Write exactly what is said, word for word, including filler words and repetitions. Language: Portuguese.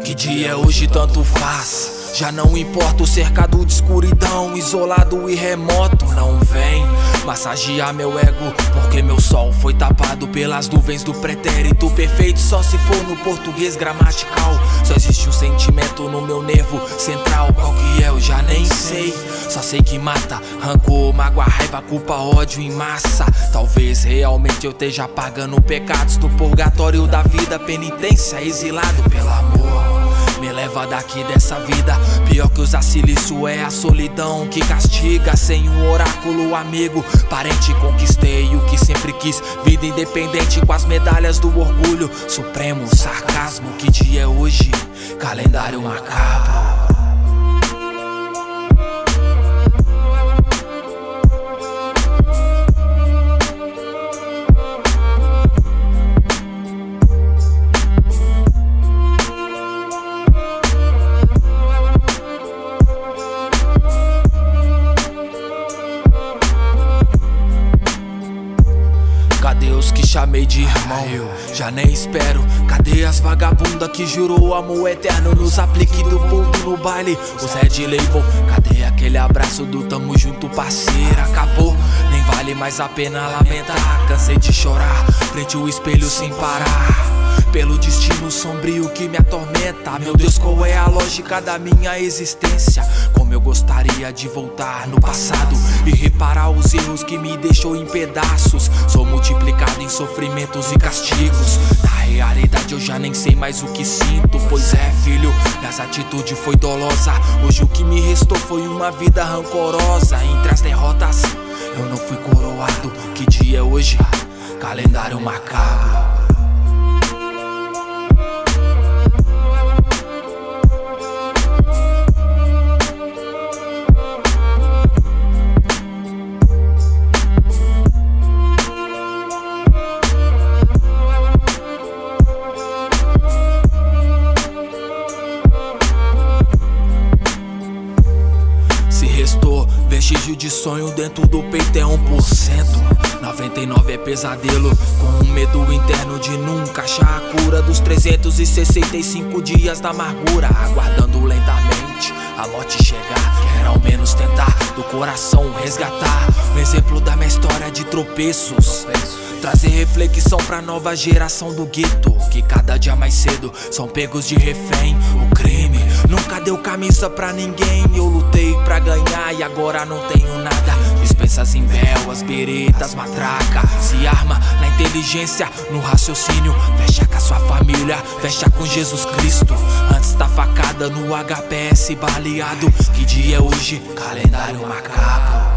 Que dia é hoje tanto faz. Já não importa o cercado de escuridão, isolado e remoto. Não vem massagear meu ego, porque meu sol foi tapado pelas nuvens do pretérito perfeito. Só se for no português gramatical. Só existe um sentimento no meu nervo central. Qual que é eu já nem sei. Só sei que mata, rancor, mágoa, raiva, culpa, ódio em massa. Talvez realmente eu esteja pagando pecados do purgatório da vida. Penitência, exilado pelo amor. Me leva daqui dessa vida. Pior que usar silício é a solidão que castiga. Sem um oráculo, amigo, parente, conquistei o que sempre quis. Vida independente com as medalhas do orgulho supremo, sarcasmo. Que dia é hoje? Calendário macabro. Cadê os que chamei de irmão? Já nem espero. Cadê as vagabundas que jurou amor eterno nos aplique do mundo no baile? Os Red Label, cadê aquele abraço do tamo junto parceira? Acabou, nem vale mais a pena lamentar. Cansei de chorar frente ao espelho sem parar, pelo destino sombrio que me atormenta. Meu Deus, qual é a lógica da minha existência? Como eu gostaria de voltar no passado e reparar os erros que me deixou em pedaços. Sou multiplicado em sofrimentos e castigos. Na realidade eu já nem sei mais o que sinto. Pois é, filho, essa atitude foi dolosa. Hoje o que me restou foi uma vida rancorosa. Entre as derrotas eu não fui coroado. Que dia é hoje? Calendário macabro. Vestígio de sonho dentro do peito é um por cento. noventa e nove é pesadelo, com um medo interno de nunca achar a cura dos trezentos e sessenta e cinco dias da amargura. Aguardando lentamente a morte chegar. Quero ao menos tentar do coração resgatar um exemplo da minha história de tropeços. Trazer reflexão pra nova geração do gueto, que cada dia mais cedo são pegos de refém. O crime nunca deu camisa pra ninguém. Eu lutei pra ganhar e agora não tenho nada. Dispensas em véu, as beretas, matraca. Se arma na inteligência, no raciocínio. Fecha com a sua família, fecha com Jesus Cristo. Antes da facada no H P S baleado. Que dia é hoje? Calendário macabro.